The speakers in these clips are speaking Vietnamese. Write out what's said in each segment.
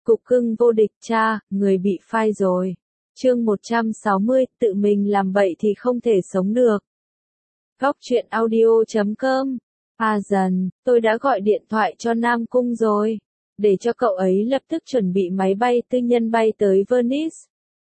Cục cưng vô địch cha, người bị phai rồi. Chương 160, tự mình làm bậy thì không thể sống được. Góc truyện audio.com. Dần, tôi đã gọi điện thoại cho Nam Cung rồi, để cho cậu ấy lập tức chuẩn bị máy bay tư nhân bay tới Venice.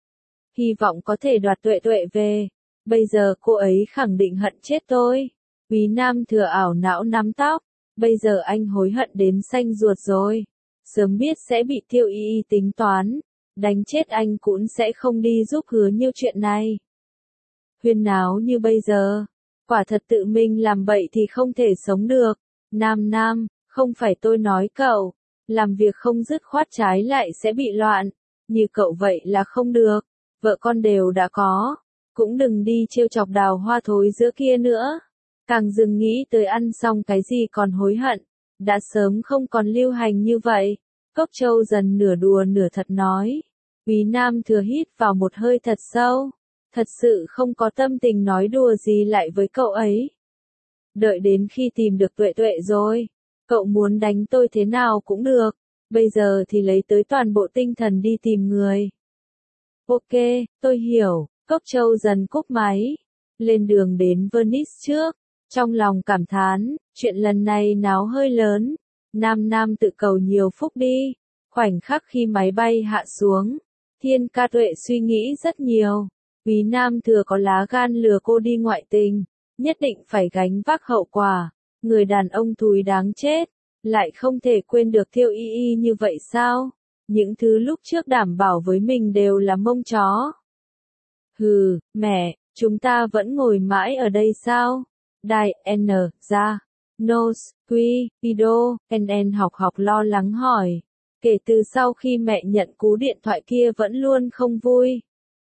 Hy vọng có thể đoạt Tuệ Tuệ về. Bây giờ cô ấy khẳng định hận chết tôi. Quý Nam Thừa ảo não nắm tóc. Bây giờ anh hối hận đến xanh ruột rồi. Sớm biết sẽ bị Tiêu Y Y tính toán, đánh chết anh cũng sẽ không đi giúp Hứa Nhiêu chuyện này. Huyên náo như bây giờ, quả thật tự mình làm bậy thì không thể sống được. Nam, không phải tôi nói cậu, làm việc không dứt khoát trái lại sẽ bị loạn, như cậu vậy là không được, vợ con đều đã có, cũng đừng đi trêu chọc đào hoa thối giữa kia nữa. Càng dừng nghĩ tới ăn xong cái gì còn hối hận, đã sớm không còn lưu hành như vậy. Cốc Châu dần nửa đùa nửa thật nói. Quý Nam Thừa hít vào một hơi thật sâu. Thật sự không có tâm tình nói đùa gì lại với cậu ấy. Đợi đến khi tìm được Tuệ Tuệ rồi, cậu muốn đánh tôi thế nào cũng được. Bây giờ thì lấy tới toàn bộ tinh thần đi tìm người. Ok, tôi hiểu. Cốc Châu dần cúp máy. Lên đường đến Venice trước. Trong lòng cảm thán, chuyện lần này náo hơi lớn. Nam tự cầu nhiều phúc đi. Khoảnh khắc khi máy bay hạ xuống, Thiên Ca Tuệ suy nghĩ rất nhiều. Quý Nam Thừa có lá gan lừa cô đi ngoại tình, nhất định phải gánh vác hậu quả. Người đàn ông thúi đáng chết, lại không thể quên được Tiêu Y Y như vậy sao? Những thứ lúc trước đảm bảo với mình đều là mông chó. Hừ, mẹ, chúng ta vẫn ngồi mãi ở đây sao? Đài N ra. Nose, Quy, Ido, NN học lo lắng hỏi. Kể từ sau khi mẹ nhận cú điện thoại kia vẫn luôn không vui.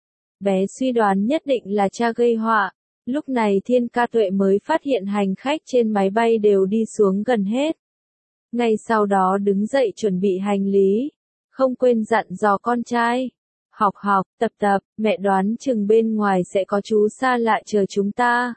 Bé suy đoán nhất định là cha gây họa. Lúc này Thiên Ca Tuệ mới phát hiện hành khách trên máy bay đều đi xuống gần hết. Ngay sau đó đứng dậy chuẩn bị hành lý. Không quên dặn dò con trai. Học, tập, mẹ đoán chừng bên ngoài sẽ có chú xa lạ chờ chúng ta.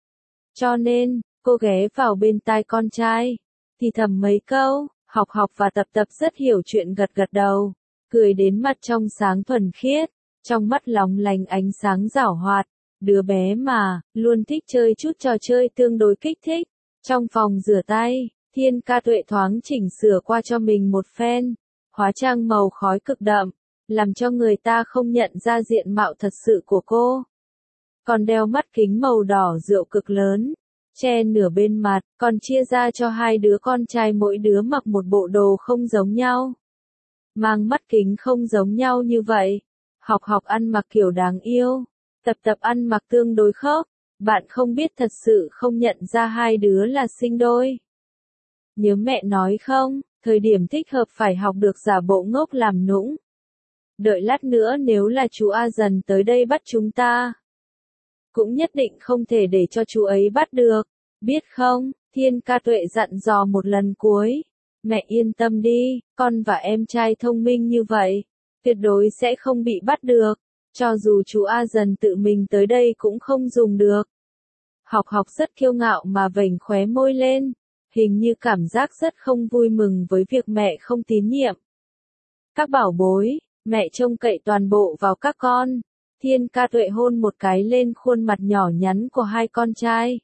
Cho nên, cô ghé vào bên tai con trai, thì thầm mấy câu, học và tập rất hiểu chuyện gật đầu, cười đến mặt trong sáng thuần khiết, trong mắt lóng lánh ánh sáng giảo hoạt, đứa bé mà, luôn thích chơi chút trò chơi tương đối kích thích. Trong phòng rửa tay, Thiên Ca Tuệ thoáng chỉnh sửa qua cho mình một phen, hóa trang màu khói cực đậm, làm cho người ta không nhận ra diện mạo thật sự của cô. Còn đeo mắt kính màu đỏ rượu cực lớn, che nửa bên mặt, còn chia ra cho hai đứa con trai mỗi đứa mặc một bộ đồ không giống nhau. Mang mắt kính không giống nhau như vậy. Học ăn mặc kiểu đáng yêu. Tập ăn mặc tương đối khớp. Bạn không biết thật sự không nhận ra hai đứa là sinh đôi. Nhớ mẹ nói không, thời điểm thích hợp phải học được giả bộ ngốc làm nũng. Đợi lát nữa nếu là chú A Dần tới đây bắt chúng ta, cũng nhất định không thể để cho chú ấy bắt được. Biết không, Thiên Ca Tuệ dặn dò một lần cuối. Mẹ yên tâm đi, con và em trai thông minh như vậy, tuyệt đối sẽ không bị bắt được. Cho dù chú A Dần tự mình tới đây cũng không dùng được. Học rất kiêu ngạo mà vểnh khóe môi lên. Hình như cảm giác rất không vui mừng với việc mẹ không tín nhiệm. Các bảo bối, mẹ trông cậy toàn bộ vào các con. Thiên Ca Tuệ hôn một cái lên khuôn mặt nhỏ nhắn của hai con trai.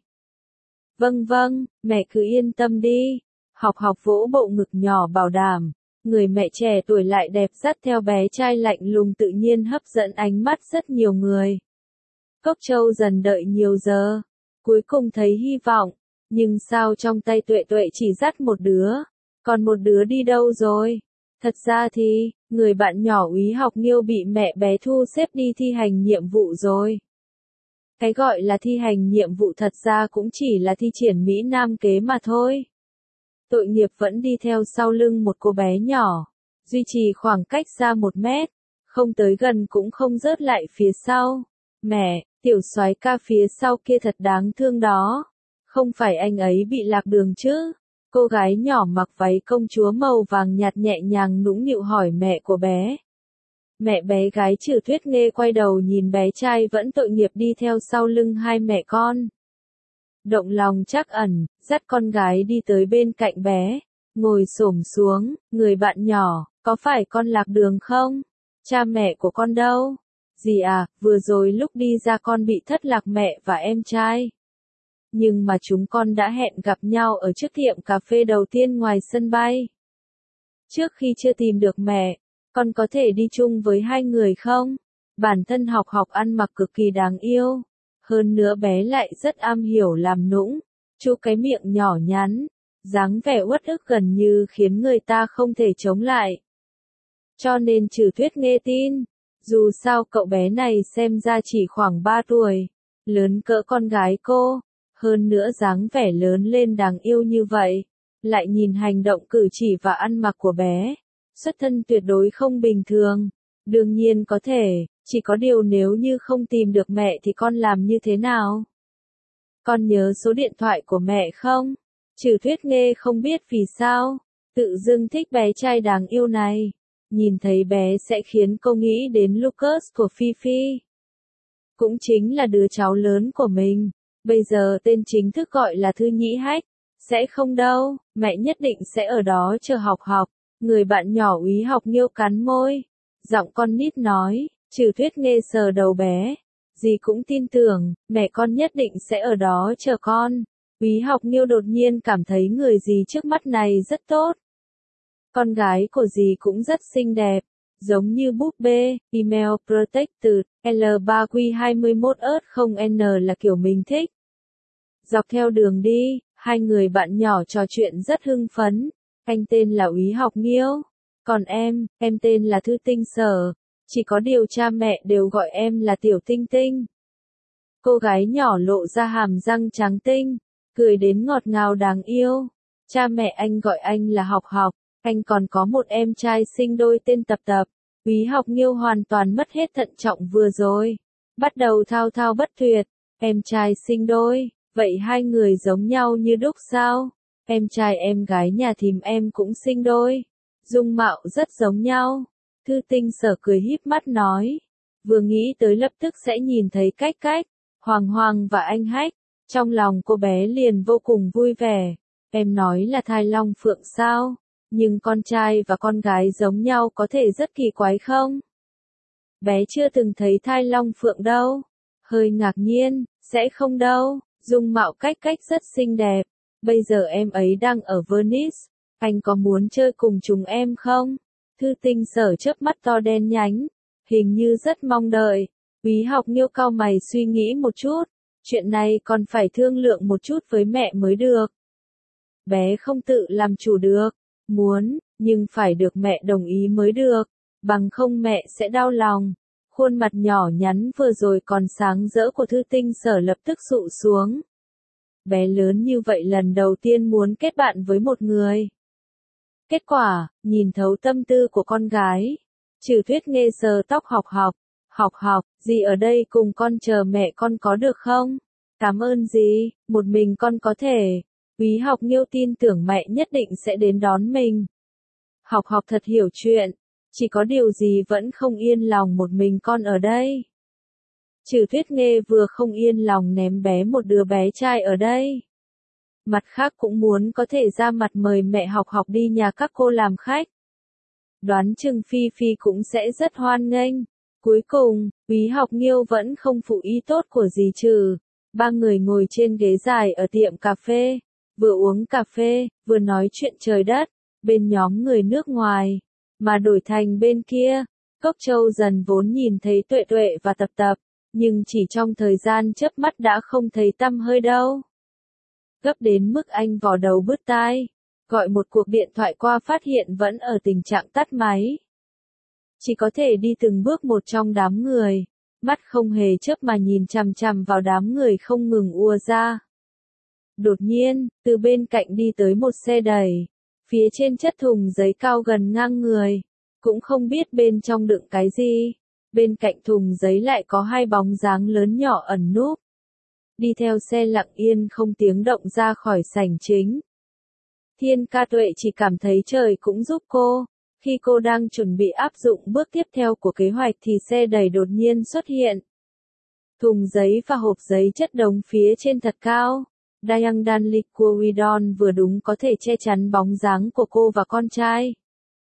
Vâng, mẹ cứ yên tâm đi. Học vỗ bộ ngực nhỏ bảo đảm. Người mẹ trẻ tuổi lại đẹp dắt theo bé trai lạnh lùng tự nhiên hấp dẫn ánh mắt rất nhiều người. Cốc Châu dần đợi nhiều giờ. Cuối cùng thấy hy vọng. Nhưng sao trong tay Tuệ chỉ dắt một đứa. Còn một đứa đi đâu rồi? Thật ra thì, người bạn nhỏ Úy Học Nghiêu bị mẹ bé thu xếp đi thi hành nhiệm vụ rồi. Cái gọi là thi hành nhiệm vụ thật ra cũng chỉ là thi triển Mỹ Nam kế mà thôi. Tội nghiệp vẫn đi theo sau lưng một cô bé nhỏ, duy trì khoảng cách ra 1 mét, không tới gần cũng không rớt lại phía sau. Mẹ, tiểu soái ca phía sau kia thật đáng thương đó. Không phải anh ấy bị lạc đường chứ? Cô gái nhỏ mặc váy công chúa màu vàng nhạt nhẹ nhàng nũng nịu hỏi mẹ của bé. Mẹ bé gái Trừ Tuyết Nghê quay đầu nhìn bé trai vẫn tội nghiệp đi theo sau lưng hai mẹ con. Động lòng trắc ẩn, dắt con gái đi tới bên cạnh bé, ngồi xổm xuống, người bạn nhỏ, Có phải con lạc đường không? Cha mẹ của con đâu? Dì à, vừa rồi lúc đi ra con bị thất lạc mẹ và em trai. Nhưng mà chúng con đã hẹn gặp nhau ở trước tiệm cà phê đầu tiên ngoài sân bay. Trước khi chưa tìm được mẹ, con có thể đi chung với hai người không? Bản thân học ăn mặc cực kỳ đáng yêu. Hơn nữa bé lại rất am hiểu làm nũng. Chu cái miệng nhỏ nhắn, dáng vẻ uất ức gần như khiến người ta không thể chống lại. Cho nên Trừ Tuyết nghe tin. Dù sao cậu bé này xem ra chỉ khoảng 3 tuổi, lớn cỡ con gái cô, hơn nữa dáng vẻ lớn lên đáng yêu như vậy, lại nhìn hành động cử chỉ và ăn mặc của bé, xuất thân tuyệt đối không bình thường. Đương nhiên có thể, chỉ có điều nếu như không tìm được mẹ thì con làm như thế nào? Con nhớ số điện thoại của mẹ không? Trừ Tuyết nghe không biết vì sao, tự dưng thích bé trai đáng yêu này. Nhìn thấy bé sẽ khiến cô nghĩ đến Lucas của Phi Phi. Cũng chính là đứa cháu lớn của mình. Bây giờ tên chính thức gọi là Thư Nhĩ Hách. Sẽ không đâu, mẹ nhất định sẽ ở đó chờ học. Người bạn nhỏ Úy Học Nghiêu cắn môi. Giọng con nít nói, Trừ Tuyết nghe sờ đầu bé. Dì cũng tin tưởng, mẹ con nhất định sẽ ở đó chờ con. Úy Học Nghiêu đột nhiên cảm thấy người dì trước mắt này rất tốt. Con gái của dì cũng rất xinh đẹp, giống như búp bê, email protected, L3Q21Ớt0N là kiểu mình thích. Dọc theo đường đi, hai người bạn nhỏ trò chuyện rất hưng phấn. Anh tên là Úy Học Nghiêu, còn em tên là Thư Tinh Sở. Chỉ có điều cha mẹ đều gọi em là Tiểu Tinh Tinh. Cô gái nhỏ lộ ra hàm răng trắng tinh, cười đến ngọt ngào đáng yêu. Cha mẹ anh gọi anh là Học. Anh còn có một em trai sinh đôi tên Tập. Úy Học Nghiêu hoàn toàn mất hết thận trọng vừa rồi. Bắt đầu thao thao bất tuyệt. Em trai sinh đôi, vậy hai người giống nhau như đúc sao? Em trai em gái nhà thím em cũng sinh đôi. Dung mạo rất giống nhau. Thư Tinh Sở cười híp mắt nói. Vừa nghĩ tới lập tức sẽ nhìn thấy cách, Hoàng và anh Hách. Trong lòng cô bé liền vô cùng vui vẻ. Em nói là thai long phượng sao? Nhưng con trai và con gái giống nhau có thể rất kỳ quái không? Bé chưa từng thấy thai long phượng đâu. Hơi ngạc nhiên, sẽ không đâu, dung mạo cách rất xinh đẹp. Bây giờ em ấy đang ở Venice, anh có muốn chơi cùng chúng em không? Thư Tinh Sở chớp mắt to đen nhánh, hình như rất mong đợi. Úy Học Nghiêu cau mày suy nghĩ một chút, chuyện này còn phải thương lượng một chút với mẹ mới được. Bé không tự làm chủ được. Muốn, nhưng phải được mẹ đồng ý mới được, bằng không mẹ sẽ đau lòng. Khuôn mặt nhỏ nhắn vừa rồi còn sáng rỡ của Thư Tinh Sở lập tức sụ xuống. Bé lớn như vậy lần đầu tiên muốn kết bạn với một người. Kết quả, nhìn thấu tâm tư của con gái. Trừ Tuyết nghe sờ tóc Học, dì ở đây cùng con chờ mẹ con có được không? Cảm ơn dì, một mình con có thể. Úy Học Nghiêu tin tưởng mẹ nhất định sẽ đến đón mình. Học thật hiểu chuyện, chỉ có điều gì vẫn không yên lòng một mình con ở đây. Trừ Tuyết nghe vừa không yên lòng ném bé một đứa bé trai ở đây. Mặt khác cũng muốn có thể ra mặt mời mẹ Học đi nhà các cô làm khách. Đoán chừng Phi Phi cũng sẽ rất hoan nghênh. Cuối cùng, Úy Học Nghiêu vẫn không phụ ý tốt của dì Trừ. Ba người ngồi trên ghế dài ở tiệm cà phê. Vừa uống cà phê, vừa nói chuyện trời đất, bên nhóm người nước ngoài, mà đổi thành bên kia, Cốc Châu dần vốn nhìn thấy Tuệ và Tập, nhưng chỉ trong thời gian chớp mắt đã không thấy tăm hơi đâu. Gấp đến mức anh vò đầu bứt tai, gọi một cuộc điện thoại qua phát hiện vẫn ở tình trạng tắt máy. Chỉ có thể đi từng bước một trong đám người, mắt không hề chớp mà nhìn chằm chằm vào đám người không ngừng ùa ra. Đột nhiên, từ bên cạnh đi tới một xe đẩy. Phía trên chất thùng giấy cao gần ngang người. Cũng không biết bên trong đựng cái gì. Bên cạnh thùng giấy lại có hai bóng dáng lớn nhỏ ẩn núp. Đi theo xe lặng yên không tiếng động ra khỏi sảnh chính. Thiên Ca Tuệ chỉ cảm thấy trời cũng giúp cô. Khi cô đang chuẩn bị áp dụng bước tiếp theo của kế hoạch thì xe đẩy đột nhiên xuất hiện. Thùng giấy và hộp giấy chất đống phía trên thật cao. Dayang Dan Liquidon vừa đúng có thể che chắn bóng dáng của cô và con trai.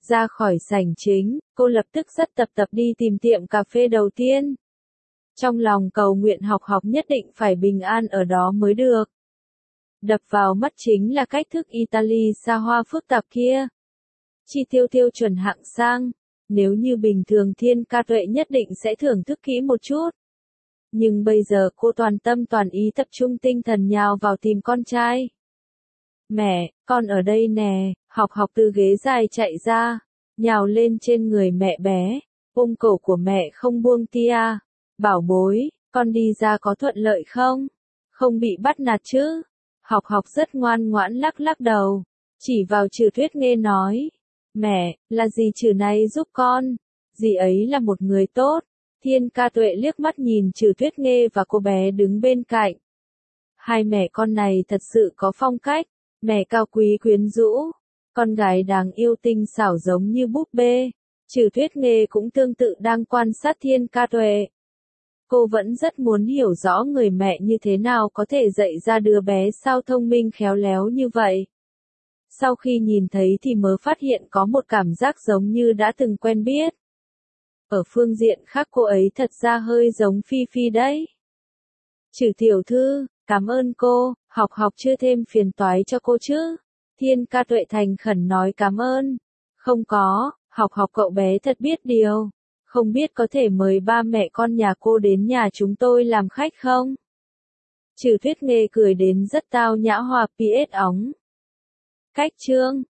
Ra khỏi sảnh chính, cô lập tức rất tập đi tìm tiệm cà phê đầu tiên. Trong lòng cầu nguyện Học Học nhất định phải bình an ở đó mới được. Đập vào mắt chính là cách thức Italy xa hoa phức tạp kia. Chi tiêu tiêu chuẩn hạng sang. Nếu như bình thường Thiên Ca Tuệ nhất định sẽ thưởng thức kỹ một chút. Nhưng bây giờ cô toàn tâm toàn ý tập trung tinh thần nhào vào tìm con trai. Mẹ, con ở đây nè. Học Học từ ghế dài chạy ra, nhào lên trên người mẹ bé, ôm cổ của mẹ không buông tia. Bảo bối, con đi ra có thuận lợi không? Không bị bắt nạt chứ? Học Học rất ngoan ngoãn lắc lắc đầu, chỉ vào Trừ Tuyết Nghê nói. Mẹ, là dì Trừ này giúp con. Dì ấy là một người tốt. Thiên Ca Tuệ liếc mắt nhìn Trừ Tuyết Nghê và cô bé đứng bên cạnh. Hai mẹ con này thật sự có phong cách. Mẹ cao quý quyến rũ. Con gái đáng yêu tinh xảo giống như búp bê. Trừ Tuyết Nghê cũng tương tự đang quan sát Thiên Ca Tuệ. Cô vẫn rất muốn hiểu rõ người mẹ như thế nào có thể dạy ra đứa bé sao thông minh khéo léo như vậy. Sau khi nhìn thấy thì mới phát hiện có một cảm giác giống như đã từng quen biết. Ở phương diện khác cô ấy thật ra hơi giống Phi Phi đấy. Trừ tiểu thư, cảm ơn cô, Học Học chưa thêm phiền toái cho cô chứ. Thiên Ca Tuệ thành khẩn nói cảm ơn. Không có, Học Học cậu bé thật biết điều. Không biết có thể mời ba mẹ con nhà cô đến nhà chúng tôi làm khách không? Trừ Tuyết Nghê cười đến rất tao nhã hòa PS óng. Cách chương